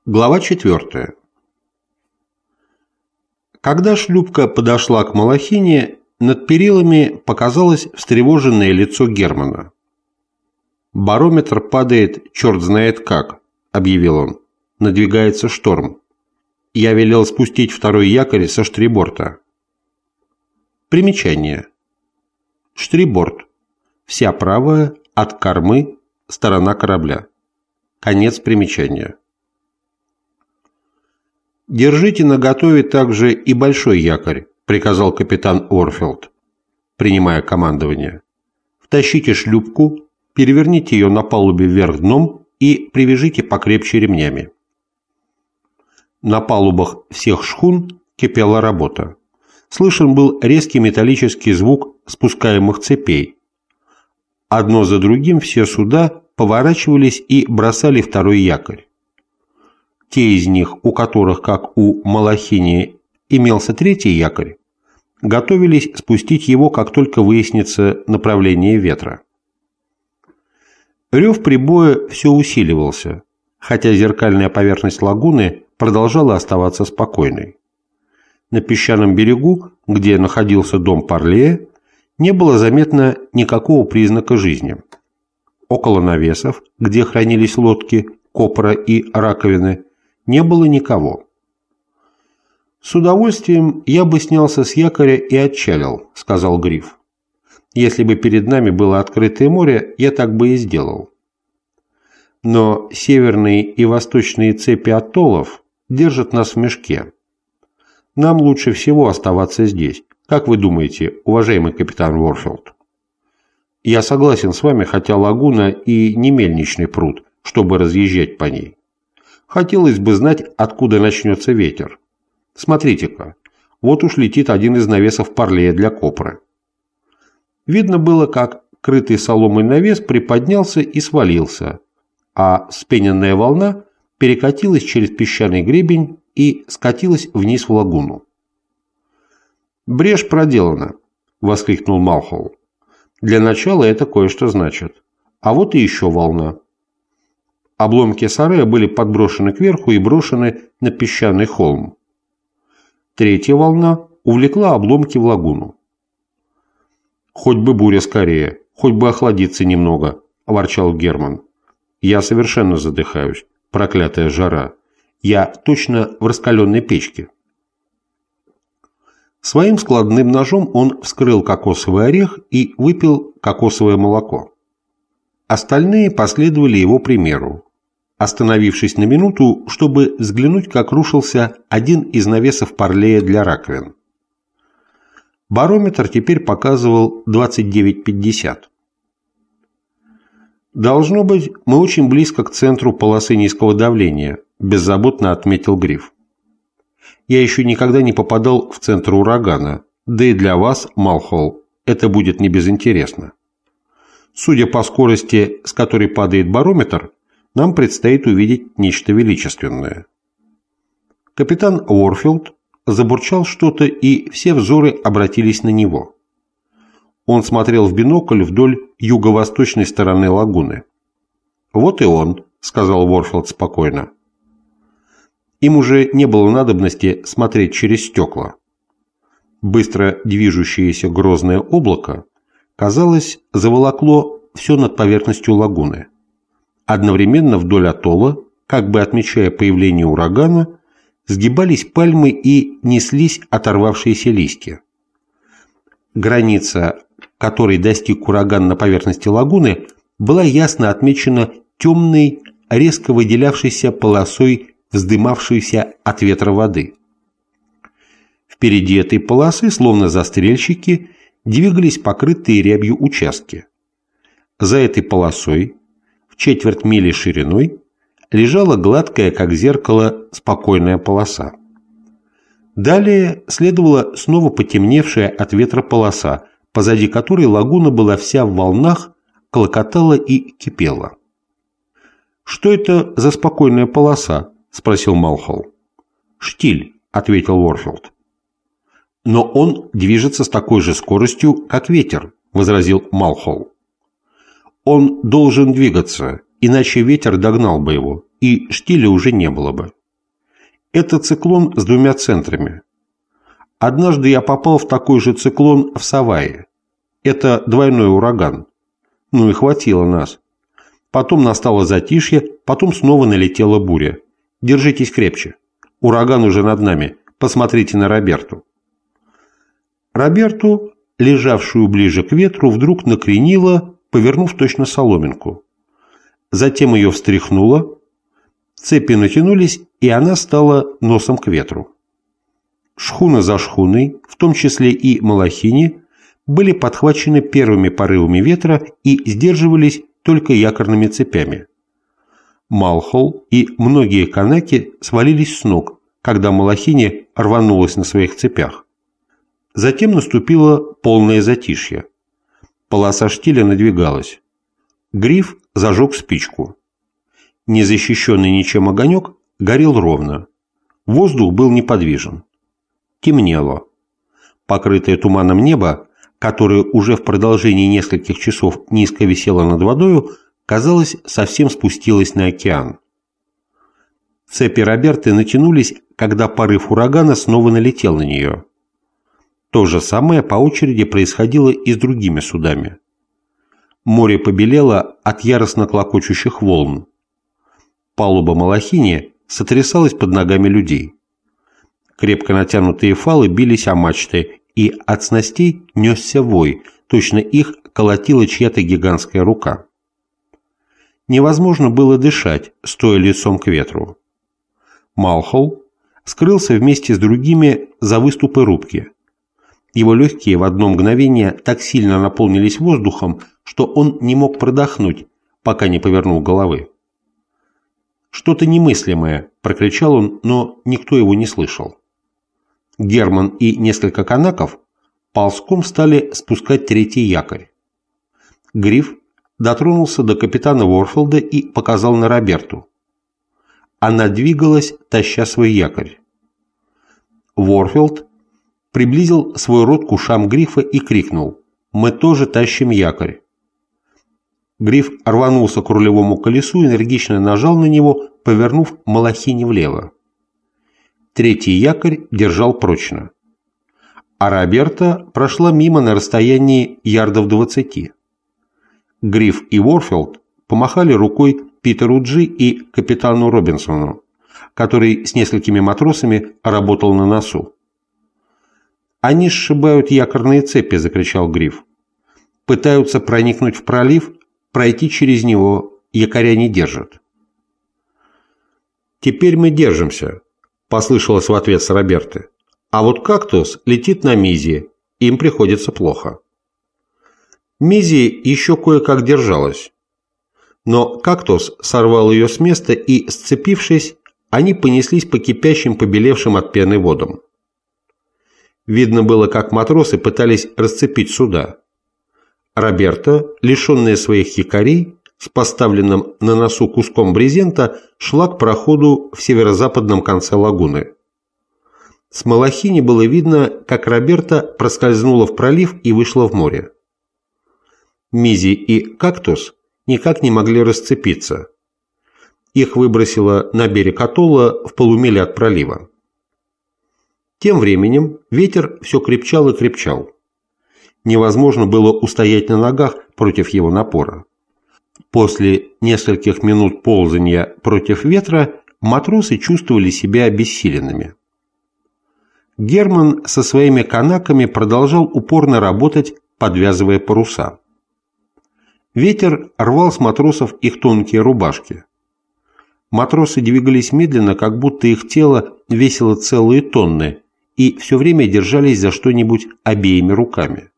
Глава 4. Когда шлюпка подошла к Малахине, над перилами показалось встревоженное лицо Германа. «Барометр падает черт знает как», — объявил он. «Надвигается шторм. Я велел спустить второй якорь со штриборта». Примечание. Штриборт. Вся правая, от кормы, сторона корабля. Конец примечания. «Держите наготове также и большой якорь», — приказал капитан Уорфилд, принимая командование. «Втащите шлюпку, переверните ее на палубе вверх дном и привяжите покрепче ремнями». На палубах всех шхун кипела работа. Слышен был резкий металлический звук спускаемых цепей. Одно за другим все суда поворачивались и бросали второй якорь. Те из них, у которых, как у Малахини, имелся третий якорь, готовились спустить его, как только выяснится направление ветра. Рев прибоя все усиливался, хотя зеркальная поверхность лагуны продолжала оставаться спокойной. На песчаном берегу, где находился дом Парлея, не было заметно никакого признака жизни. Около навесов, где хранились лодки, копра и раковины, не было никого. «С удовольствием я бы снялся с якоря и отчалил», — сказал Гриф. «Если бы перед нами было открытое море, я так бы и сделал. Но северные и восточные цепи атоллов держат нас в мешке. Нам лучше всего оставаться здесь. Как вы думаете, уважаемый капитан Уорфилд?» «Я согласен с вами, хотя лагуна и не мельничный пруд, чтобы разъезжать по ней. Хотелось бы знать, откуда начнется ветер. Смотрите-ка, вот уж летит один из навесов Парлея для копры». Видно было, как крытый соломой навес приподнялся и свалился, а вспененная волна перекатилась через песчаный гребень и скатилась вниз в лагуну. «Брешь проделана», — воскликнул Малхолл. «Для начала это кое-что значит. А вот и еще волна». Обломки сарая были подброшены кверху и брошены на песчаный холм. Третья волна увлекла обломки в лагуну. «Хоть бы буря скорее, хоть бы охладиться немного», – ворчал Герман. «Я совершенно задыхаюсь, проклятая жара. Я точно в раскаленной печке». Своим складным ножом он вскрыл кокосовый орех и выпил кокосовое молоко. Остальные последовали его примеру, остановившись на минуту, чтобы взглянуть, как рушился один из навесов Парлея для раковин. Барометр теперь показывал 29,50. «Должно быть, мы очень близко к центру полосы низкого давления», – беззаботно отметил Гриф. «Я еще никогда не попадал в центр урагана, да и для вас, Малхолл, это будет не безинтересно. Судя по скорости, с которой падает барометр, нам предстоит увидеть нечто величественное». Капитан Уорфилд забурчал что-то, и все взоры обратились на него. Он смотрел в бинокль вдоль юго-восточной стороны лагуны. «Вот и он», — сказал Уорфилд спокойно. Им уже не было надобности смотреть через стекла. Быстро движущееся грозное облако, казалось, заволокло все над поверхностью лагуны. Одновременно вдоль атолла, как бы отмечая появление урагана, сгибались пальмы и неслись оторвавшиеся листья. Граница, которой достиг ураган на поверхности лагуны, была ясно отмечена темной, резко выделявшейся полосой, вздымавшейся от ветра воды. Впереди этой полосы, словно застрельщики, двигались покрытые рябью участки. За этой полосой, в четверть мили шириной, лежала гладкая, как зеркало, спокойная полоса. Далее следовала снова потемневшая от ветра полоса, позади которой лагуна была вся в волнах, клокотала и кипела. «Что это за спокойная полоса?» – спросил Малхолл. «Штиль», – ответил Уорфилд. «Но он движется с такой же скоростью, как ветер», – возразил Малхолл. «Он должен двигаться, иначе ветер догнал бы его, и штиля уже не было бы. Это циклон с двумя центрами. Однажды я попал в такой же циклон в Савайи. Это двойной ураган. Ну и хватило нас. Потом настало затишье, потом снова налетела буря. Держитесь крепче. Ураган уже над нами. Посмотрите на Роберту. Роберту, лежавшую ближе к ветру, вдруг накренило, повернув точно соломинку. Затем ее встряхнуло, цепи натянулись, и она стала носом к ветру. Шхуна за шхуной, в том числе и Малахини, были подхвачены первыми порывами ветра и сдерживались только якорными цепями. Малхолл и многие канаки свалились с ног, когда Малахини рванулась на своих цепях. Затем наступило полное затишье. Полоса штиля надвигалась. Гриф зажег спичку. Незащищенный ничем огонек горел ровно. Воздух был неподвижен. Темнело. Покрытое туманом небо, которое уже в продолжении нескольких часов низко висело над водою, казалось, совсем спустилось на океан. Цепи Роберты натянулись, когда порыв урагана снова налетел на нее. То же самое по очереди происходило и с другими судами. Море побелело от яростно клокочущих волн. Палуба Малахини сотрясалась под ногами людей. Крепко натянутые фалы бились о мачты, и от снастей несся вой, точно их колотила чья-то гигантская рука. Невозможно было дышать, стоя лицом к ветру. Малхолл скрылся вместе с другими за выступы рубки. Его легкие в одно мгновение так сильно наполнились воздухом, что он не мог продохнуть, пока не повернул головы. «Что-то немыслимое!» – прокричал он, но никто его не слышал. Герман и несколько канаков ползком стали спускать третий якорь. Гриф дотронулся до капитана Ворфилда и показал на Роберту. Она двигалась, таща свой якорь. Ворфилд приблизил свой рот к ушам Грифа и крикнул: «Мы тоже тащим якорь». Гриф рванулся к рулевому колесу, энергично нажал на него, повернув Малахини влево. Третий якорь держал прочно. А Роберта прошла мимо на расстоянии ярдов 20. Гриф и Ворфилд помахали рукой Питеру Джи и капитану Робинсону, который с несколькими матросами работал на носу. «Они сшибают якорные цепи», — закричал Гриф. «Пытаются проникнуть в пролив, пройти через него, якоря не держат». «Теперь мы держимся», — послышалось в ответ с Роберты. «А вот «Кактус» летит на Мизи, им приходится плохо». Мизи еще кое-как держалась. Но «Кактус» сорвал ее с места, и, сцепившись, они понеслись по кипящим, побелевшим от пены водам. Видно было, как матросы пытались расцепить суда. Роберта, лишенная своих якорей, с поставленным на носу куском брезента, шла к проходу в северо-западном конце лагуны. С Малахини было видно, как Роберта проскользнула в пролив и вышла в море. Мизи и «Кактус» никак не могли расцепиться. Их выбросило на берег атолла в полумиле от пролива. Тем временем ветер все крепчал и крепчал. Невозможно было устоять на ногах против его напора. После нескольких минут ползания против ветра матросы чувствовали себя обессиленными. Герман со своими канаками продолжал упорно работать, подвязывая паруса. Ветер рвал с матросов их тонкие рубашки. Матросы двигались медленно, как будто их тело весило целые тонны, и все время держались за что-нибудь обеими руками.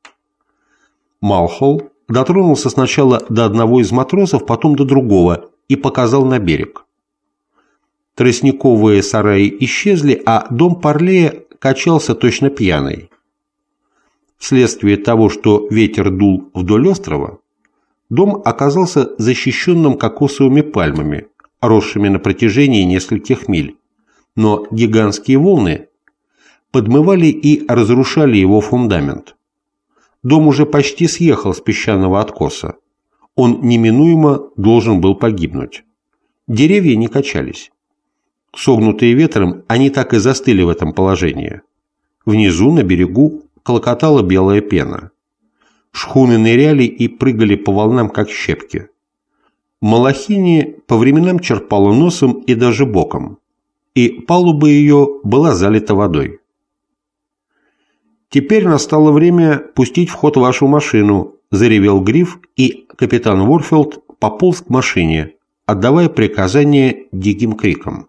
Малхолл дотронулся сначала до одного из матросов, потом до другого и показал на берег. Тростниковые сараи исчезли, а дом Парлея качался точно пьяный. Вследствие того, что ветер дул вдоль острова, дом оказался защищенным кокосовыми пальмами, росшими на протяжении нескольких миль, но гигантские волны подмывали и разрушали его фундамент. Дом уже почти съехал с песчаного откоса. Он неминуемо должен был погибнуть. Деревья не качались. Согнутые ветром, они так и застыли в этом положении. Внизу, на берегу, клокотала белая пена. Шхуны ныряли и прыгали по волнам, как щепки. Малахини по временам черпала носом и даже боком, и палуба ее была залита водой. «Теперь настало время пустить в ход вашу машину», – заревел Гриф, и капитан Ворфилд пополз к машине, отдавая приказание диким криком.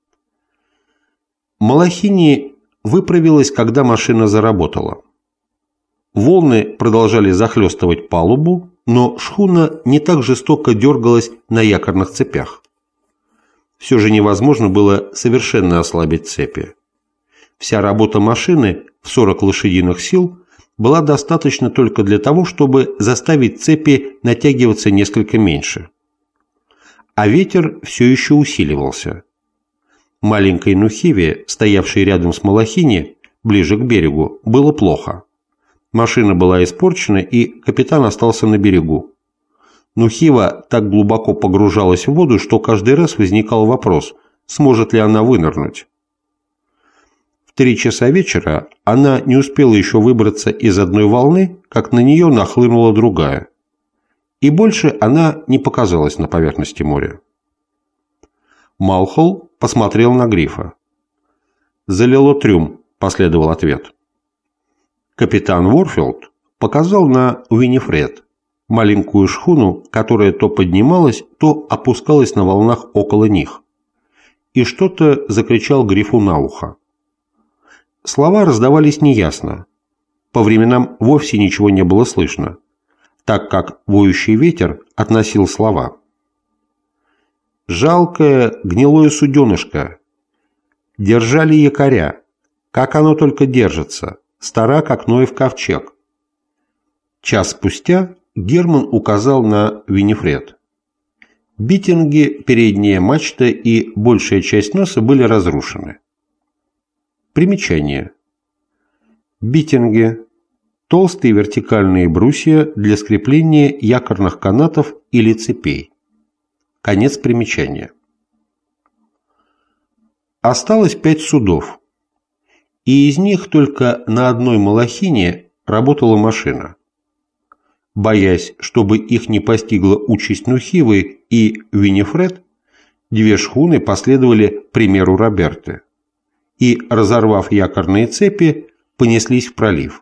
Малахини выправилась, когда машина заработала. Волны продолжали захлестывать палубу, но шхуна не так жестоко дергалась на якорных цепях. Все же невозможно было совершенно ослабить цепи. Вся работа машины в 40 лошадиных сил была достаточна только для того, чтобы заставить цепи натягиваться несколько меньше. А ветер все еще усиливался. Маленькой Нухиве, стоявшей рядом с Малахини, ближе к берегу, было плохо. Машина была испорчена, и капитан остался на берегу. Нухива так глубоко погружалась в воду, что каждый раз возникал вопрос, сможет ли она вынырнуть. В 3 часа вечера она не успела еще выбраться из одной волны, как на нее нахлынула другая. И больше она не показалась на поверхности моря. Малхолл посмотрел на Грифа. «Залило трюм», – последовал ответ. Капитан Ворфилд показал на Уинифред, маленькую шхуну, которая то поднималась, то опускалась на волнах около них, и что-то закричал Грифу на ухо. Слова раздавались неясно. По временам вовсе ничего не было слышно, так как воющий ветер относил слова. «Жалкое гнилое суденышко. Держали якоря. Как оно только держится. Стара, как Ноев ковчег». Час спустя Герман указал на Винифред. Биттинги, передняя мачта и большая часть носа были разрушены. Примечание. Биттинги – толстые вертикальные брусья для скрепления якорных канатов или цепей. Конец примечания. Осталось 5 судов, и из них только на одной Малахине работала машина. Боясь, чтобы их не постигла участь Нухивы и Винифред, 2 шхуны последовали примеру Роберты и, разорвав якорные цепи, понеслись в пролив.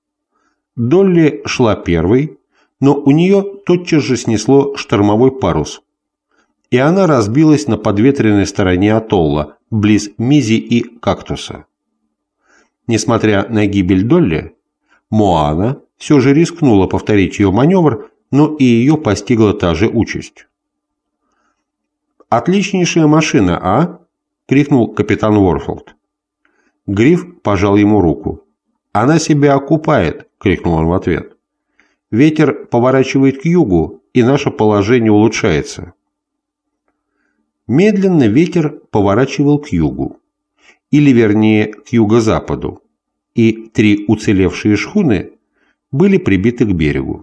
Долли шла первой, но у нее тотчас же снесло штормовой парус, и она разбилась на подветренной стороне атолла, близ Мизи и Кактуса. Несмотря на гибель Долли, Моана все же рискнула повторить ее маневр, но и ее постигла та же участь. «Отличнейшая машина, а?» – крикнул капитан Ворфилд. Гриф пожал ему руку. «Она себя окупает!» – крикнул он в ответ. «Ветер поворачивает к югу, и наше положение улучшается». Медленно ветер поворачивал к югу, или вернее к юго-западу, и 3 уцелевшие шхуны были прибиты к берегу.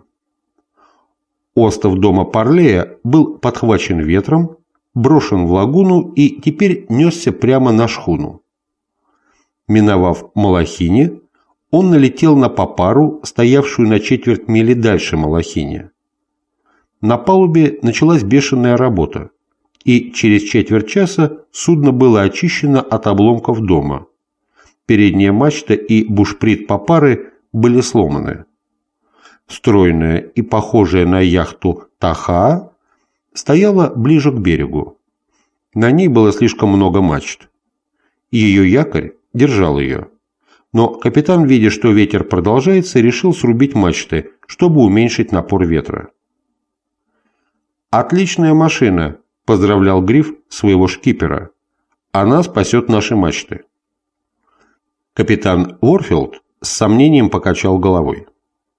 Остов дома Парлея был подхвачен ветром, брошен в лагуну и теперь несся прямо на шхуну. Миновав Малахини, он налетел на Папару, стоявшую на четверть мили дальше Малахини. На палубе началась бешеная работа, и через четверть часа судно было очищено от обломков дома. Передняя мачта и бушприт Папары были сломаны. Стройная и похожая на яхту Тахаа стояла ближе к берегу. На ней было слишком много мачт. Ее якорь держал ее. Но капитан, видя, что ветер продолжается, решил срубить мачты, чтобы уменьшить напор ветра. «Отличная машина!» – поздравлял Гриф своего шкипера. «Она спасет наши мачты». Капитан Ворфилд с сомнением покачал головой.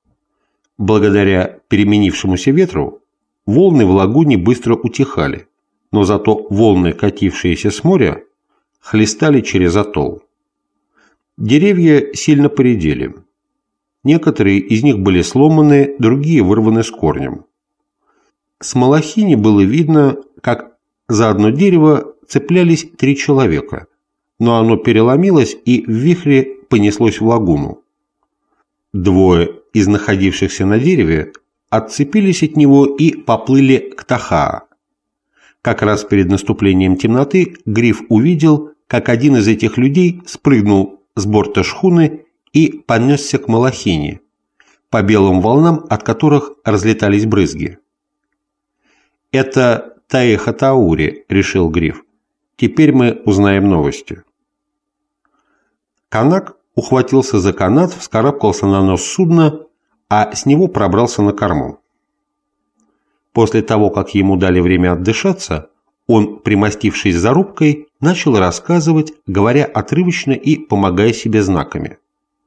Благодаря переменившемуся ветру волны в лагуне быстро утихали, но зато волны, катившиеся с моря, хлестали через атолл. Деревья сильно поредели. Некоторые из них были сломаны, другие вырваны с корнем. С Малахини было видно, как за одно дерево цеплялись 3 человека, но оно переломилось и в вихре понеслось в лагуну. 2 из находившихся на дереве отцепились от него и поплыли к Тахаа. Как раз перед наступлением темноты Гриф увидел, как один из этих людей спрыгнул с борта шхуны и понесся к Малахине, по белым волнам, от которых разлетались брызги. «Это Таи-Хатаури», — решил Гриф. «Теперь мы узнаем новости». Канак ухватился за канат, вскарабкался на нос судна, а с него пробрался на корму. После того, как ему дали время отдышаться, он, примостившись за рубкой, начал рассказывать, говоря отрывочно и помогая себе знаками.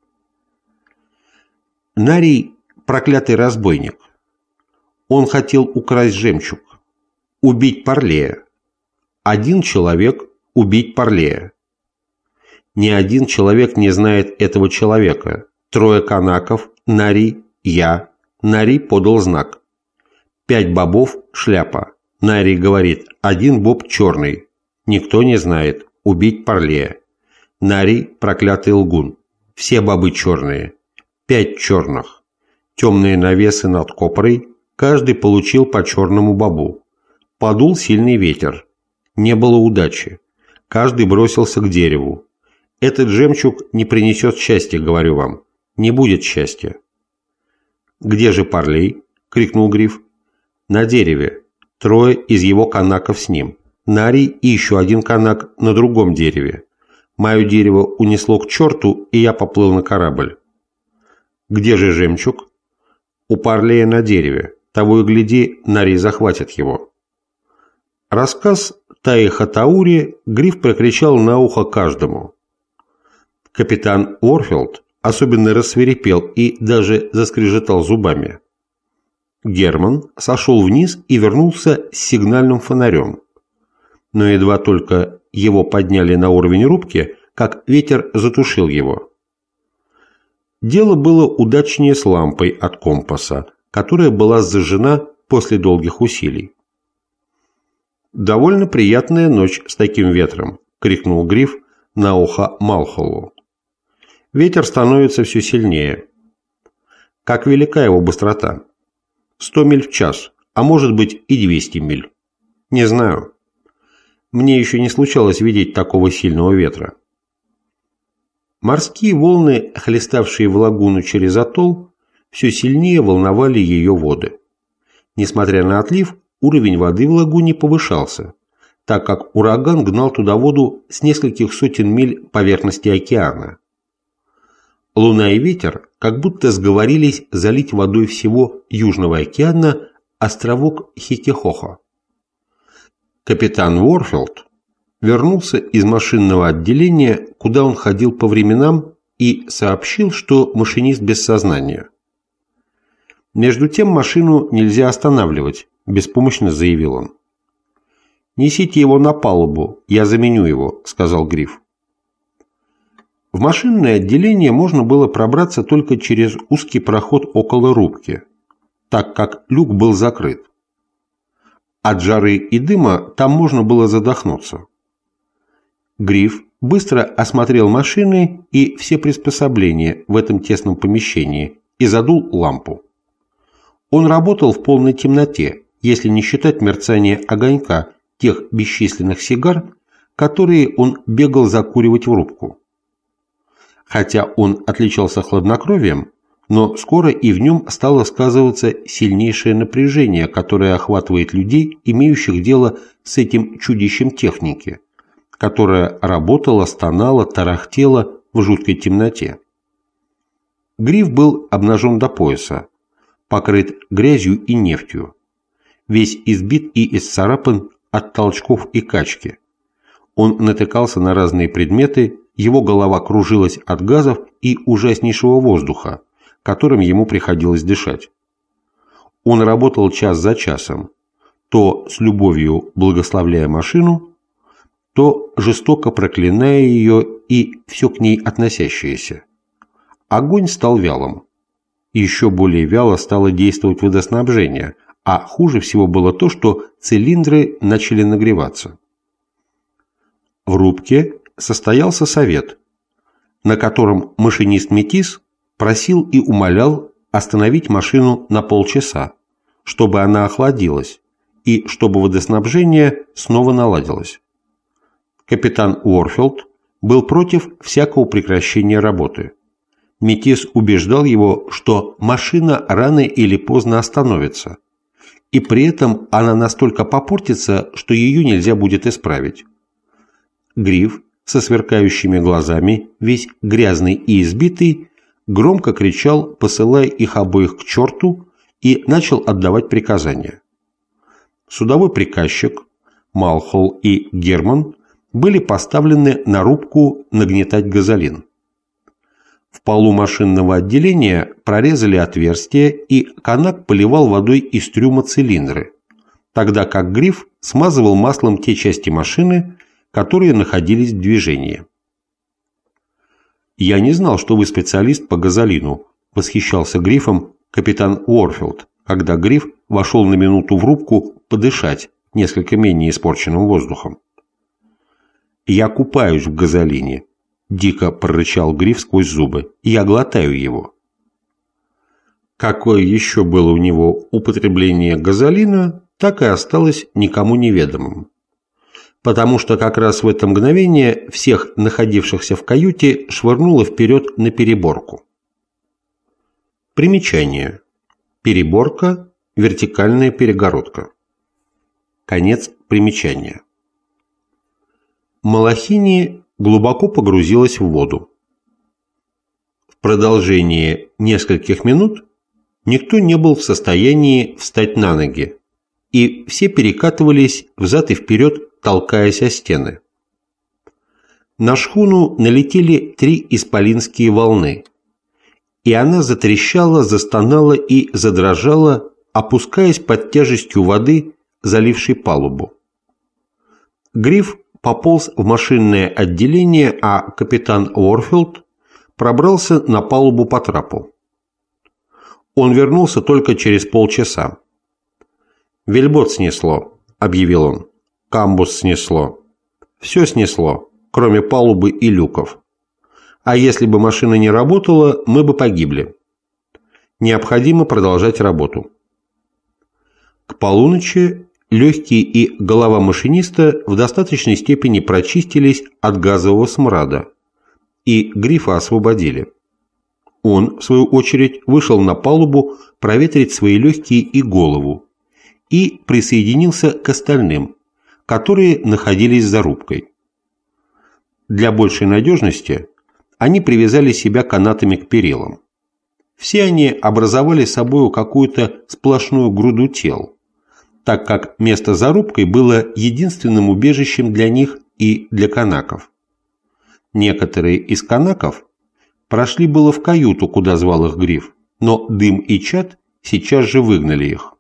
Нарий – проклятый разбойник. Он хотел украсть жемчуг, убить Парлея. 1 человек убить Парлея. Ни один человек не знает этого человека. 3 канаков, Нарий, я. Нарий подал знак. 5 бобов, шляпа. Нарий говорит, 1 боб черный. Никто не знает. Убить Парлея. Нарий – проклятый лгун. Все бобы черные. 5 черных. Темные навесы над копрой. Каждый получил по черному бобу. Подул сильный ветер. Не было удачи. Каждый бросился к дереву. Этот жемчуг не принесет счастья, говорю вам. Не будет счастья. «Где же Парлей?» — крикнул Гриф. «На дереве. 3 из его канаков с ним. Нарий и еще 1 канак на другом дереве. Мое дерево унесло к черту, и я поплыл на корабль». «Где же жемчуг?» «У Парлея на дереве. Того и гляди, Нарий захватит его». Рассказ Таи-Хатаури Гриф прокричал на ухо каждому. Капитан Уорфилд особенно рассвирепел и даже заскрежетал зубами. Герман сошел вниз и вернулся с сигнальным фонарем. Но едва только его подняли на уровень рубки, как ветер затушил его. Дело было удачнее с лампой от компаса, которая была зажжена после долгих усилий. «Довольно приятная ночь с таким ветром», — крикнул Гриф на ухо Малхоллу. «Ветер становится все сильнее. Как велика его быстрота? 100 миль в час, а может быть и 200 миль. Не знаю. Мне еще не случалось видеть такого сильного ветра». Морские волны, хлеставшие в лагуну через атолл, все сильнее волновали ее воды. Несмотря на отлив, уровень воды в лагуне повышался, так как ураган гнал туда воду с нескольких сотен миль поверхности океана. Луна и ветер как будто сговорились залить водой всего Южного океана островок Хикехохо. Капитан Уорфилд вернулся из машинного отделения, куда он ходил по временам, и сообщил, что машинист без сознания. «Между тем машину нельзя останавливать», – беспомощно заявил он. «Несите его на палубу, я заменю его», – сказал Гриф. В машинное отделение можно было пробраться только через узкий проход около рубки, так как люк был закрыт. От жары и дыма там можно было задохнуться. Гриф быстро осмотрел машины и все приспособления в этом тесном помещении и задул лампу. Он работал в полной темноте, если не считать мерцания огонька тех бесчисленных сигар, которые он бегал закуривать в рубку. Хотя он отличался хладнокровием, но скоро и в нем стало сказываться сильнейшее напряжение, которое охватывает людей, имеющих дело с этим чудищем техники, которая работала, стонала, тарахтела в жуткой темноте. Гриф был обнажен до пояса, покрыт грязью и нефтью, весь избит и исцарапан от толчков и качки. Он натыкался на разные предметы, его голова кружилась от газов и ужаснейшего воздуха, которым ему приходилось дышать. Он работал час за часом, то с любовью благословляя машину, то жестоко проклиная ее и все к ней относящееся. Огонь стал вялым. Еще более вяло стало действовать водоснабжение, а хуже всего было то, что цилиндры начали нагреваться. В рубке состоялся совет, на котором машинист Метис просил и умолял остановить машину на полчаса, чтобы она охладилась и чтобы водоснабжение снова наладилось. Капитан Уорфилд был против всякого прекращения работы. Метис убеждал его, что машина рано или поздно остановится, и при этом она настолько попортится, что ее нельзя будет исправить. Гриф со сверкающими глазами, весь грязный и избитый, громко кричал, посылая их обоих к черту, и начал отдавать приказания. Судовой приказчик, Малхолл и Герман были поставлены на рубку нагнетать газолин. В полу машинного отделения прорезали отверстие, и Канак поливал водой из трюма цилиндры, тогда как Гриф смазывал маслом те части машины, которые находились в движении. «Я не знал, что вы специалист по газолину», – восхищался Грифом капитан Уорфилд, когда Гриф вошел на минуту в рубку подышать несколько менее испорченным воздухом. «Я купаюсь в газолине», – дико прорычал Гриф сквозь зубы. «Я глотаю его». Какое еще было у него употребление газолина, так и осталось никому неведомым. Потому что как раз в это мгновение всех находившихся в каюте швырнуло вперед на переборку. Примечание. Переборка – вертикальная перегородка. Конец примечания. Малахини глубоко погрузилась в воду. В продолжение нескольких минут никто не был в состоянии встать на ноги, и все перекатывались взад и вперед, толкаясь о стены. На шхуну налетели 3 исполинские волны, и она затрещала, застонала и задрожала, опускаясь под тяжестью воды, залившей палубу. Гриф пополз в машинное отделение, а капитан Уорфилд пробрался на палубу по трапу. Он вернулся только через полчаса. «Вельбот снесло», — объявил он. «Камбус снесло. Все снесло, кроме палубы и люков. А если бы машина не работала, мы бы погибли. Необходимо продолжать работу». К полуночи легкие и голова машиниста в достаточной степени прочистились от газового смрада, и Грифа освободили. Он, в свою очередь, вышел на палубу проветрить свои легкие и голову и присоединился к остальным, которые находились за рубкой. Для большей надежности они привязали себя канатами к перилам. Все они образовали собою какую-то сплошную груду тел, так как место за рубкой было единственным убежищем для них и для канаков. Некоторые из канаков прошли было в каюту, куда звал их Гриф, но дым и чад сейчас же выгнали их.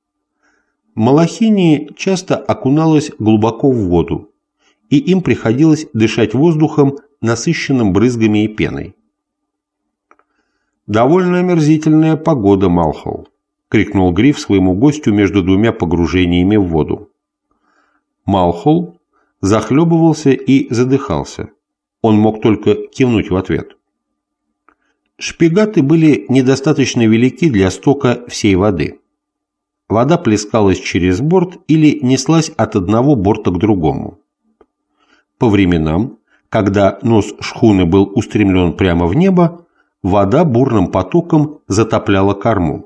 Малахини часто окуналась глубоко в воду, и им приходилось дышать воздухом, насыщенным брызгами и пеной. «Довольно омерзительная погода, Малхолл», — крикнул Гриф своему гостю между 2 погружениями в воду. Малхолл захлебывался и задыхался. Он мог только кивнуть в ответ. Шпигаты были недостаточно велики для стока всей воды. Вода плескалась через борт или неслась от одного борта к другому. По временам, когда нос шхуны был устремлен прямо в небо, вода бурным потоком затопляла корму.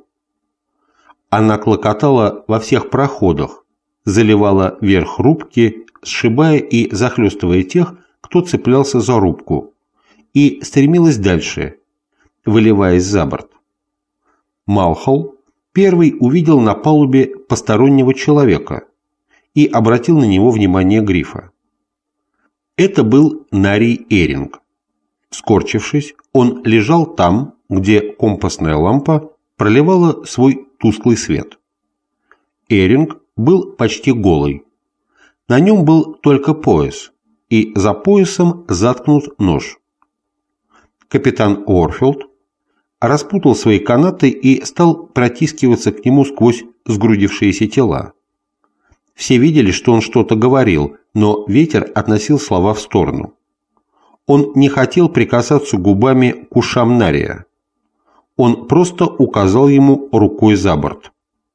Она клокотала во всех проходах, заливала верх рубки, сшибая и захлестывая тех, кто цеплялся за рубку, и стремилась дальше, выливаясь за борт. Малхолл первый увидел на палубе постороннего человека и обратил на него внимание Грифа. Это был Нарий Эринг. Скорчившись, он лежал там, где компасная лампа проливала свой тусклый свет. Эринг был почти голый. На нем был только пояс, и за поясом заткнут нож. Капитан Уорфилд распутал свои канаты и стал протискиваться к нему сквозь сгрудившиеся тела. Все видели, что он что-то говорил, но ветер относил слова в сторону. Он не хотел прикасаться губами к ушам Нария. Он просто указал ему рукой за борт.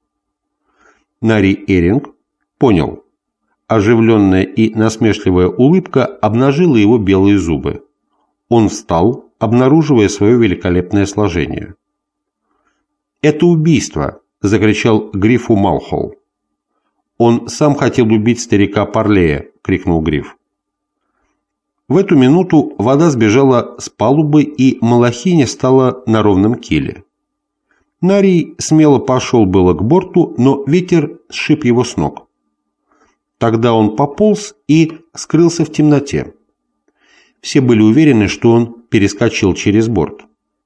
Нарий Эринг понял. Оживленная и насмешливая улыбка обнажила его белые зубы. Он встал, обнаруживая свое великолепное сложение. «Это убийство!» – закричал Грифу Малхолл. «Он сам хотел убить старика Парлея!» – крикнул Гриф. В эту минуту вода сбежала с палубы, и Малахиня стала на ровном киле. Нарий смело пошел было к борту, но ветер сшиб его с ног. Тогда он пополз и скрылся в темноте. Все были уверены, что он перескочил через борт.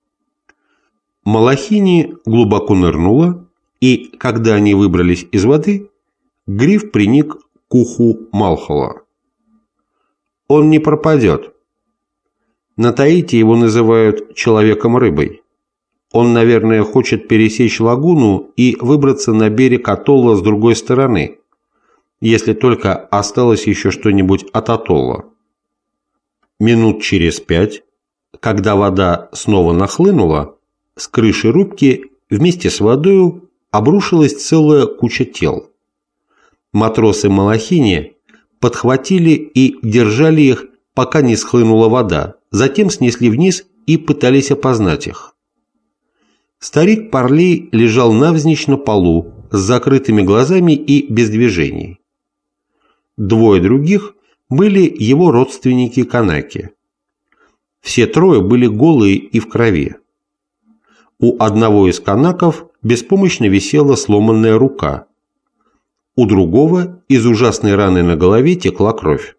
Малахини глубоко нырнула, и, когда они выбрались из воды, Гриф приник к уху Малхолла. «Он не пропадет. На Таити его называют человеком-рыбой. Он, наверное, хочет пересечь лагуну и выбраться на берег атолла с другой стороны, если только осталось еще что-нибудь от атолла». Минут через 5, когда вода снова нахлынула, с крыши рубки вместе с водою обрушилась целая куча тел. Матросы Малахини подхватили и держали их, пока не схлынула вода, затем снесли вниз и пытались опознать их. Старик Парлей лежал навзничь на полу с закрытыми глазами и без движений. Двое других были его родственники-канаки. Все трое были голые и в крови. У одного из канаков беспомощно висела сломанная рука. У другого из ужасной раны на голове текла кровь.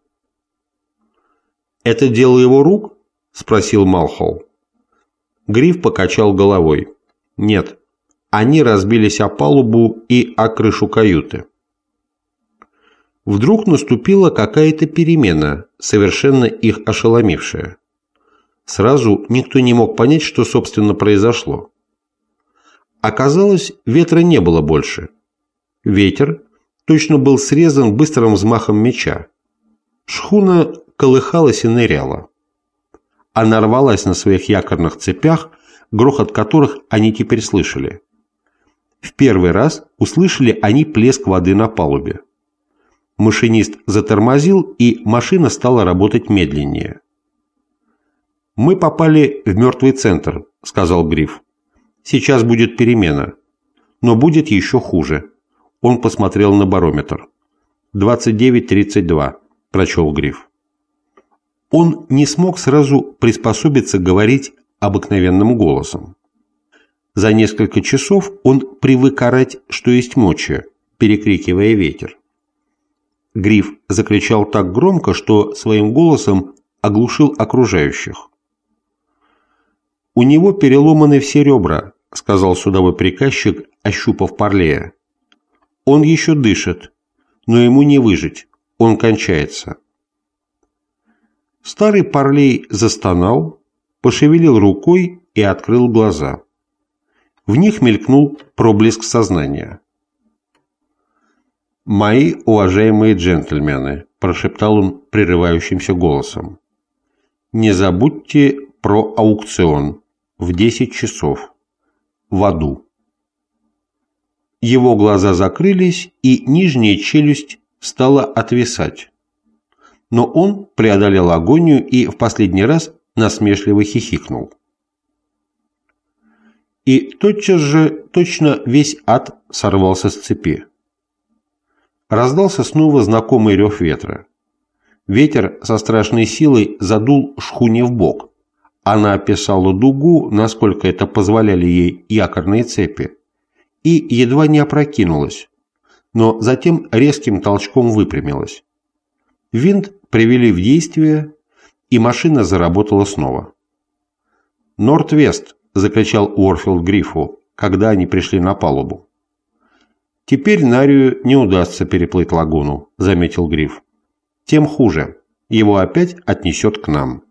«Это дело его рук?» – спросил Малхолл. Гриф покачал головой. «Нет, они разбились о палубу и о крышу каюты». Вдруг наступила какая-то перемена, совершенно их ошеломившая. Сразу никто не мог понять, что, собственно, произошло. Оказалось, ветра не было больше. Ветер точно был срезан быстрым взмахом меча. Шхуна колыхалась и ныряла. Она рвалась на своих якорных цепях, грохот которых они теперь слышали. В первый раз услышали они плеск воды на палубе. Машинист затормозил, и машина стала работать медленнее. «Мы попали в мертвый центр», — сказал Гриф. «Сейчас будет перемена. Но будет еще хуже». Он посмотрел на барометр. 29:32, прочел Гриф. Он не смог сразу приспособиться говорить обыкновенным голосом. За несколько часов он привык орать, что есть мочи, перекрикивая ветер. Гриф закричал так громко, что своим голосом оглушил окружающих. «У него переломаны все ребра», — сказал судовой приказчик, ощупав Парлея. «Он еще дышит, но ему не выжить, он кончается». Старый Парлей застонал, пошевелил рукой и открыл глаза. В них мелькнул проблеск сознания. «Мои уважаемые джентльмены», – прошептал он прерывающимся голосом, – «не забудьте про аукцион в 10 часов в аду». Его глаза закрылись, и нижняя челюсть стала отвисать. Но он преодолел агонию и в последний раз насмешливо хихикнул. И тотчас же точно весь ад сорвался с цепи. Раздался снова знакомый рев ветра. Ветер со страшной силой задул шхуне в бок. Она описала дугу, насколько это позволяли ей якорные цепи, и едва не опрокинулась, но затем резким толчком выпрямилась. Винт привели в действие, и машина заработала снова. «Норд-Вест!» – закричал Уорфилд Грифу, когда они пришли на палубу. «Теперь Нарию не удастся переплыть лагуну», – заметил Гриф. «Тем хуже. Его опять отнесет к нам».